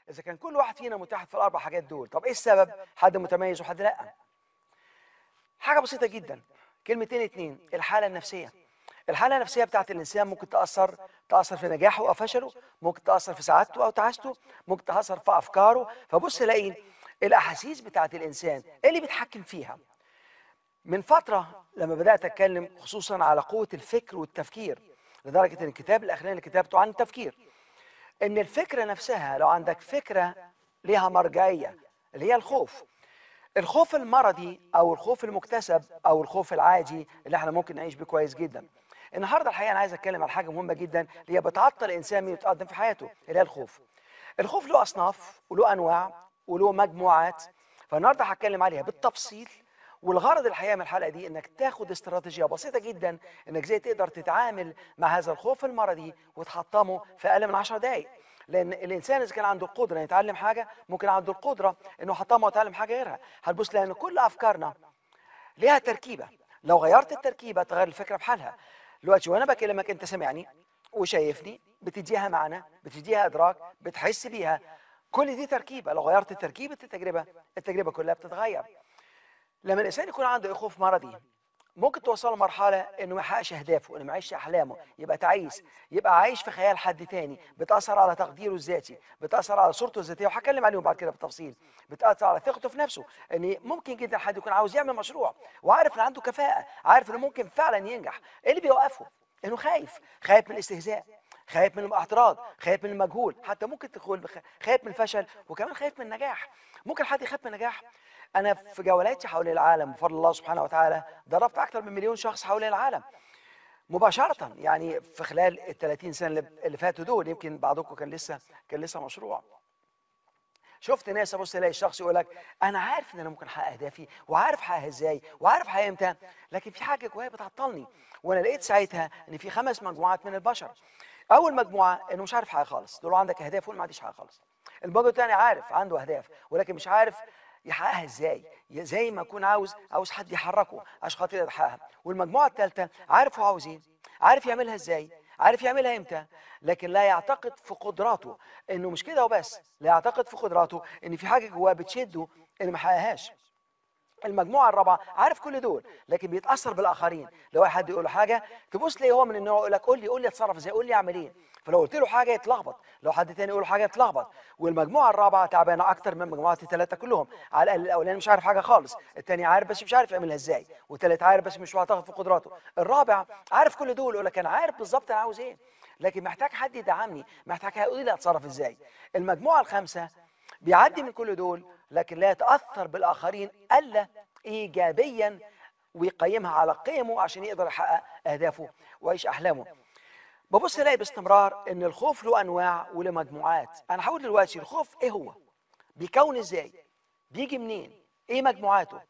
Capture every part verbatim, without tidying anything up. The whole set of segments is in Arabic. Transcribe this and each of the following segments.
اذا كان كل واحد فينا متحد في الاربع حاجات دول، طب ايه السبب؟ حد متميز وحد لا. حاجه بسيطه جدا، كلمتين اتنين، الحاله النفسيه. الحاله النفسيه بتاعت الانسان ممكن تاثر تاثر في نجاحه او فشله، ممكن تاثر في سعادته او تعاسته، ممكن تاثر في افكاره. فبص لاقي الاحاسيس بتاعت الانسان ايه اللي بيتحكم فيها. من فتره لما بدات اتكلم خصوصا على قوه الفكر والتفكير، لدرجه ان الكتاب الاخراني اللي كتبته عن التفكير، ان الفكره نفسها لو عندك فكره ليها مرجعيه اللي هي الخوف، الخوف المرضي او الخوف المكتسب او الخوف العادي اللي احنا ممكن نعيش بيه كويس جدا. النهارده الحقيقه انا عايز اتكلم على حاجه مهمه جدا اللي هي بتعطل الانسان من يتقدم في حياته، اللي هي الخوف. الخوف له اصناف وله انواع وله مجموعات، فالنهارده هتكلم عليها بالتفصيل. والغرض الحقيقه من الحلقه دي انك تاخد استراتيجيه بسيطه جدا انك ازاي تقدر تتعامل مع هذا الخوف المرضي وتحطمه في اقل من عشر دقائق. لان الانسان اذا كان عنده القدره انه يتعلم حاجه، ممكن عنده القدره انه يحطمها ويتعلم حاجه غيرها. هتبص لان كل افكارنا ليها تركيبه، لو غيرت التركيبه تغير الفكره بحالها. دلوقتي وانا بكلمك انت سامعني وشايفني، بتديها معنى، بتديها ادراك، بتحس بيها. كل دي تركيبه، لو غيرت تركيبه التجربه التجربه كلها بتتغير. لما الانسان يكون عنده خوف مرضي ممكن توصل لمرحله انه ما يحققش اهدافه، انه ما يعيش احلامه، يبقى تعيس، يبقى عايش في خيال حد تاني، بتاثر على تقديره الذاتي، بتاثر على صورته الذاتيه، وهتكلم عليهم بعد كده بالتفصيل. بتاثر على ثقته في نفسه، ان ممكن جدا حد يكون عاوز يعمل مشروع وعارف ان عنده كفاءه، عارف انه ممكن فعلا ينجح، ايه اللي بيوقفه؟ انه خايف، خايف من الاستهزاء، خايف من الاعتراض، خايف من المجهول، حتى ممكن تدخل خايف من الفشل، وكمان خايف من النجاح. ممكن حد يخاف من النجاح. أنا في جولاتي حول العالم بفضل الله سبحانه وتعالى دربت أكثر من مليون شخص حول العالم مباشرة، يعني في خلال ال ثلاثين سنة اللي فاتوا دول. يمكن بعضكم كان لسه كان لسه مشروع. شفت ناس ابص الاقي الشخص يقول لك انا عارف ان انا ممكن احقق اهدافي وعارف احققها ازاي وعارف احققها امتى، لكن في حاجه جوايا بتعطلني. وانا لقيت ساعتها ان في خمس مجموعات من البشر. اول مجموعه انه مش عارف حاجه خالص، دول عندك اهداف ولا ما عنديش حاجه خالص. الموضوع الثاني عارف عنده اهداف ولكن مش عارف يحققها ازاي، زي ما يكون عاوز عاوز حد يحركه عشان خاطر يحققها. والمجموعه الثالثه عارف هو عاوز ايه، عارف يعملها ازاي، عارف يعملها امتى، لكن لا يعتقد في قدراته. انه مش كده وبس، لا يعتقد في قدراته ان في حاجه جواه بتشده انه ما يحققهاش. المجموعه الرابعه عارف كل دول لكن بيتاثر بالاخرين. لو واحد حد يقول له حاجه تبص ليه هو من النوع يقول لك قول لي قول لي اتصرف ازاي، قول لي اعمل ايه. فلو قلت له حاجه يتلخبط، لو حد تاني يقول له حاجه يتلخبط. والمجموعه الرابعه تعبانه اكتر من مجموعه الثلاثه كلهم. على الاقل الاولاني مش عارف حاجه خالص، الثاني عارف بس مش عارف يعملها ازاي، والثالث عارف بس مش معتقد في قدراته، الرابع عارف كل دول يقول لك انا عارف بالظبط انا عاوز ايه لكن محتاج حد يدعمني، محتاج حد يقول لي اتصرف ازاي. المجموعه الخامسه بيعدي من كل دول لكن لا يتاثر بالاخرين الا ايجابيا، ويقيمها على قيمه عشان يقدر يحقق اهدافه ويعيش احلامه. ببص الاقي باستمرار ان الخوف له انواع وله مجموعات. انا هقول دلوقتي الخوف ايه هو، بيكون ازاي، بيجي منين، ايه مجموعاته،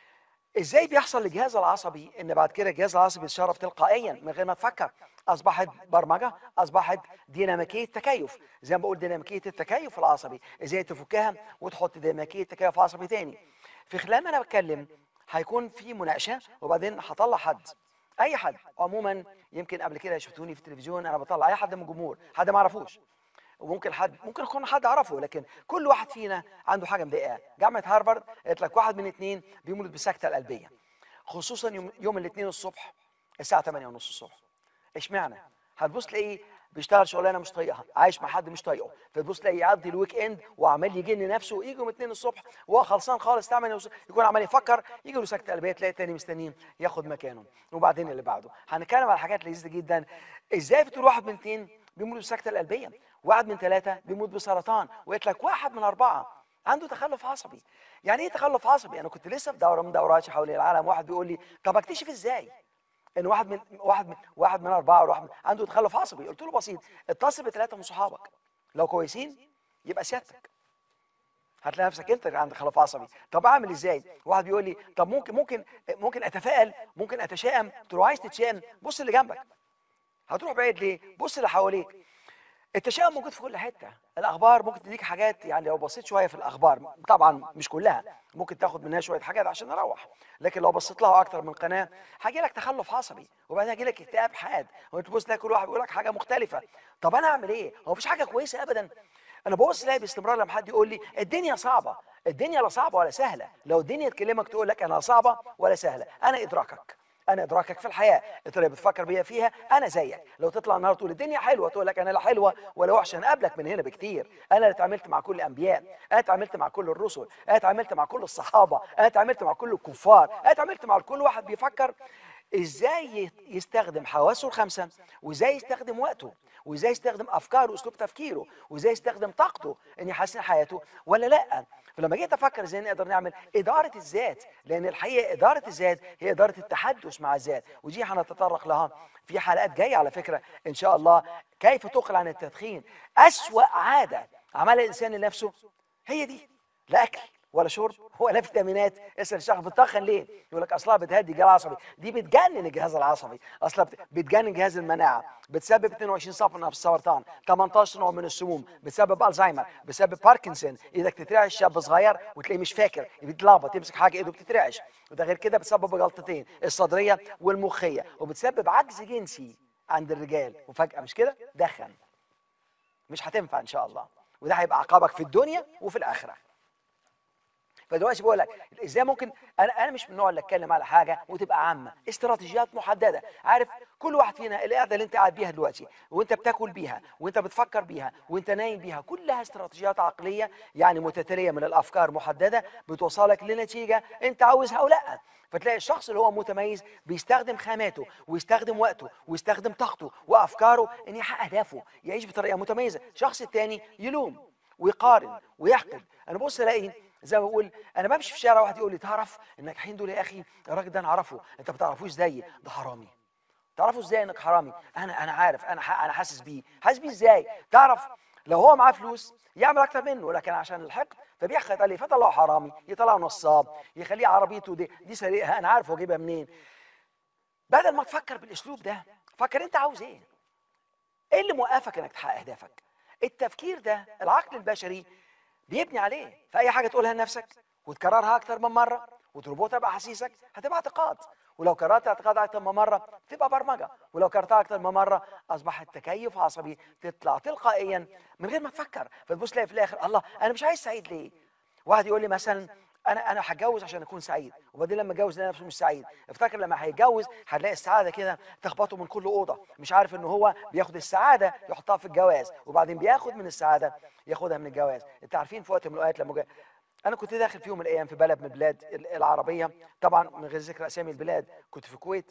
ازاي بيحصل للجهاز العصبي ان بعد كده الجهاز العصبي يتصرف تلقائيا من غير ما تفكر. اصبحت برمجه، اصبحت ديناميكيه تكيف. زي ما بقول ديناميكيه التكيف العصبي، ازاي تفكها وتحط ديناميكيه تكيف عصبي تاني. في خلال ما انا بتكلم هيكون في مناقشه وبعدين هطلع حد، اي حد عموما. يمكن قبل كده شفتوني في التلفزيون انا بطلع اي حد من الجمهور، حد ما اعرفوش، وممكن حد ممكن يكون حد اعرفه، لكن كل واحد فينا عنده حاجه مضايقاه. جامعه هارفارد قالت لك واحد من اثنين بيموت بالسكته القلبيه، خصوصا يوم, يوم الاثنين الصبح الساعه ثمانية ونص الصبح. اشمعنى؟ هتبص تلاقيه بيشتغل شغلانه مش طايقها، عايش مع حد مش طايقه، فتبص تلاقيه يقضي الويك اند وعمال يجن نفسه، ويجي يوم اثنين الصبح وهو خلصان خالص ثمانية يكون عمال يفكر، يجي له سكته قلبيه، تلاقي الثاني مستنيه ياخد مكانه. وبعدين اللي بعده هنتكلم على حاجات لذيذه جدا. ازاي بتقول واحد من اثنين بيموت بالسكته القلبيه، واحد من ثلاثه بيموت بسرطان، وقلت لك واحد من اربعه عنده تخلف عصبي. يعني ايه تخلف عصبي؟ انا كنت لسه في دوره من دوراتي حول العالم، واحد بيقول لي طب اكتشف ازاي ان واحد من واحد من واحد من اربعه ولا واحد من عنده تخلف عصبي؟ قلت له بسيط، اتصل بثلاثه من صحابك لو كويسين يبقى سيادتك هتلاقي نفسك انت عندك تخلف عصبي. طب اعمل ازاي؟ واحد بيقول لي طب ممكن ممكن ممكن اتفائل، ممكن اتشائم. قلت له عايز تتشائم بص اللي جنبك، هتروح بعيد ليه؟ بص اللي حواليك. التشاؤم موجود في كل حته، الاخبار ممكن تديك حاجات، يعني لو بصيت شويه في الاخبار طبعا مش كلها، ممكن تاخد منها شويه حاجات عشان اروح، لكن لو بصيت لها اكتر من قناه هيجي لك تخلف عصبي، وبعدين هيجي لك اكتئاب حاد، وانت تبص تلاقي كل واحد بيقول لك حاجه مختلفه. طب انا اعمل ايه؟ هو مفيش حاجه كويسه ابدا. انا ببص الاقي باستمرار لما حد يقول لي الدنيا صعبه، الدنيا لا صعبه ولا سهله. لو الدنيا تكلمك تقول لك انا صعبه ولا سهله، انا ادراكك، انا ادراكك في الحياه، الطريقه اللي بتفكر بيها فيها انا زيك. لو تطلع النهارده تقول الدنيا حلوه، تقول لك انا لا حلوه ولا وحشه، انا قبلك من هنا بكتير. انا اللي اتعاملت مع كل الانبياء، انا اتعاملت مع كل الرسل، انا اتعاملت مع كل الصحابه، انا اتعاملت مع كل الكفار، انا اتعاملت مع كل واحد بيفكر ازاي يستخدم حواسه الخمسه، وازاي يستخدم وقته، وازاي يستخدم افكاره واسلوب تفكيره، وازاي يستخدم طاقته ان يحسن حياته ولا لا. فلما جيت افكر ازاي نقدر نعمل اداره الذات، لان الحقيقه اداره الذات هي اداره التحدث مع الذات، ودي هنتطرق لها في حلقات جايه على فكره ان شاء الله. كيف تقلع عن التدخين؟ اسوأ عاده عملها الانسان لنفسه هي دي، لا اكل ولا شرب ولا فيتامينات. اسال الشخص بتطخن ليه؟ يقول لك اصلها بتهدي الجهاز العصبي. دي بتجنن الجهاز العصبي، اصلها بت- بتجنن جهاز المناعه، بتسبب اثنين وعشرين صفحه في السرطان، ثمانية عشر نوع من السموم، بتسبب الزهايمر، بتسبب باركنسون، ايدك تترعش، شاب صغير وتلاقيه مش فاكر، بيتلخبط، يمسك حاجه ايده بتترعش. وده غير كده بتسبب جلطتين، الصدريه والمخيه، وبتسبب عجز جنسي عند الرجال. وفجاه مش كده دخن، مش هتنفع ان شاء الله، وده هيبقى عقابك في الدنيا وفي الاخره. فدلوقتي بقول لك ازاي ممكن، انا انا مش من النوع اللي اتكلم على حاجه وتبقى عامه، استراتيجيات محدده. عارف كل واحد فينا القعده اللي انت قاعد بيها دلوقتي، وانت بتاكل بيها، وانت بتفكر بيها، وانت نايم بيها، كلها استراتيجيات عقليه يعني متتاليه من الافكار محدده بتوصلك لنتيجه انت عاوزها او لا. فتلاقي الشخص اللي هو متميز بيستخدم خاماته ويستخدم وقته ويستخدم طاقته وافكاره ان يحقق اهدافه، يعيش بطريقه متميزه. الشخص الثاني يلوم ويقارن ويحقد. انا بص الاقي زي ما بقول، انا بمشي في الشارع واحد يقول لي تعرف الناجحين دول يا اخي، الراجل ده انا اعرفه، انت ما بتعرفوش زيي، ده حرامي. تعرفوا ازاي انك حرامي؟ انا انا عارف، انا ح- انا حاسس بيه. حاسس بيه ازاي؟ تعرف لو هو معاه فلوس يعمل اكتر منه، لكن عشان الحقد فبيحقد عليه، فطلعه حرامي، يطلعه نصاب، يخليه عربيته دي دي سرقها، انا عارف هو جايبها منين. بدل ما تفكر بالاسلوب ده، فكر انت عاوز ايه؟ ايه اللي موقفك انك تحقق اهدافك؟ التفكير ده العقل البشري بيبني عليه، فاي حاجه تقولها لنفسك وتكررها اكتر من مره وتربطها باحاسيسك هتبقى اعتقاد، ولو كررت اعتقاد اكتر من مره تبقى برمجه، ولو كررتها اكتر من مره اصبح التكيف عصبي، تطلع تلقائيا من غير ما تفكر. فتبص تلاقي في الاخر الله انا مش عايز سعيد ليه؟ واحد يقول لي مثلا انا انا هتجوز عشان اكون سعيد، وبعدين لما اتجوز لقى نفسه مش سعيد. افتكر لما هيتجوز هتلاقي السعاده كده تخبطه من كل اوضه، مش عارف ان هو بياخد السعاده يحطها في الجواز، وبعدين بياخد من السعاده ياخدها من الجواز. انت عارفين في وقت من الاوقات لما جا... انا كنت داخل في يوم من الايام في بلد من البلاد العربيه، طبعا من غير ذكر اسامي البلاد، كنت في الكويت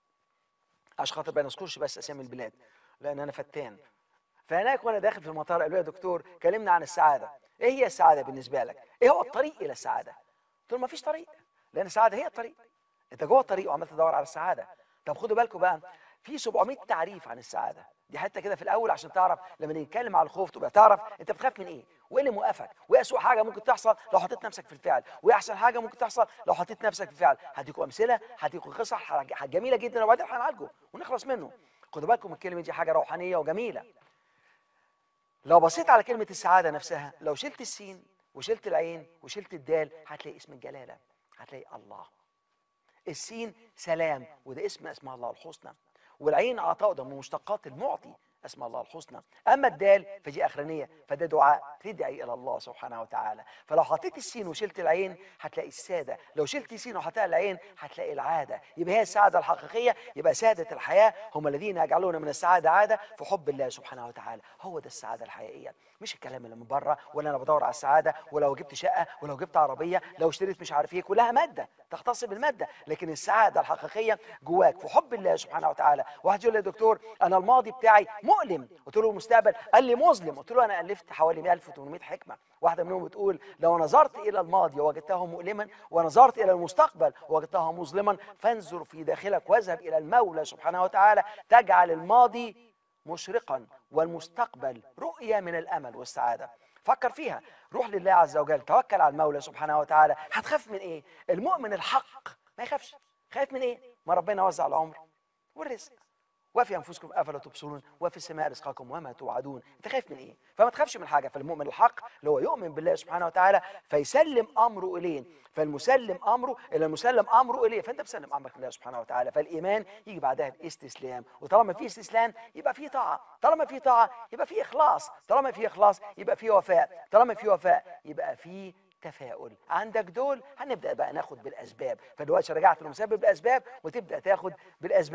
عشان خاطر ما نذكرش بس اسامي البلاد لان انا فتان. فهناك وانا داخل في المطار قالوا لي يا دكتور كلمنا عن السعاده، ايه هي السعاده بالنسبه لك؟ ايه هو الطريق الى السعاده؟ قلت لهم ما فيش طريق، لان السعاده هي الطريق، انت جوه الطريق وعمال تدور على السعاده. طب خدوا بالكم بقى، في سبعمائة تعريف عن السعاده، دي حته كده في الاول عشان تعرف لما نتكلم على الخوف تبقى تعرف انت بتخاف من ايه، وايه اللي موقفك، وايه اسوء حاجه ممكن تحصل لو حطيت نفسك في الفعل، وايه احسن حاجه ممكن تحصل لو حطيت نفسك في الفعل. هديكم امثله، هديكم قصص ح- جميله جدا، وبعدين هنعالجه ونخلص منه. خدوا بالكم الكلمه دي حاجه روحانيه وجميله. لو بصيت على كلمة السعادة نفسها، لو شلت السين وشلت العين وشلت الدال هتلاقي اسم الجلالة، هتلاقي الله. السين سلام، وده اسم اسماء الله الحسنى، والعين عطاء، ده من مشتقات المعطي اسماء الله الحسنى. اما الدال فدي اخرانيه، فده دعاء تدعي الى الله سبحانه وتعالى. فلو حطيت السين وشلت العين هتلاقي الساده، لو شلت السين وحطيت العين هتلاقي العاده. يبقى هي السعاده الحقيقيه، يبقى ساده الحياه هم الذين يجعلون من السعاده عاده في حب الله سبحانه وتعالى. هو ده السعاده الحقيقيه، مش الكلام اللي من بره، ولا انا بدور على السعاده ولو جبت شقه ولو جبت عربيه لو اشتريت مش عارف ايه، كلها ماده تختص بالماده. لكن السعاده الحقيقيه جواك في حب الله سبحانه وتعالى. واحد يقول لي يا دكتور انا الماضي بتاعي مؤلم، قلت له المستقبل، قال لي مظلم، قلت له انا الفت حوالي ألف وثمانمائة حكمه، واحده منهم بتقول لو نظرت الى الماضي وجدته مؤلما ونظرت الى المستقبل وجدته مظلما فانظر في داخلك واذهب الى المولى سبحانه وتعالى تجعل الماضي مشرقا والمستقبل رؤية من الأمل والسعادة. فكر فيها، روح لله عز وجل، توكل على المولى سبحانه وتعالى. هتخاف من ايه؟ المؤمن الحق ما يخافش. خايف من ايه؟ ما ربنا وزع العمر والرزق وفي انفسكم افلا تبصرون وفي السماء رزقكم وما توعدون. انت خايف من ايه؟ فما تخافش من حاجه. فالمؤمن الحق اللي هو يؤمن بالله سبحانه وتعالى فيسلم امره اليه، فالمسلم امره الى المسلم امره اليه، فانت مسلم امرك لله سبحانه وتعالى. فالايمان يجي بعدها الاستسلام، وطالما في استسلام يبقى في طاعه، طالما في طاعه يبقى في اخلاص، طالما في اخلاص يبقى في وفاء، طالما في وفاء يبقى في تفاؤل. عندك دول هنبدا بقى ناخد بالاسباب. فدلوقتي رجعت لمسبب الاسباب وتبدا تاخد بالاسباب.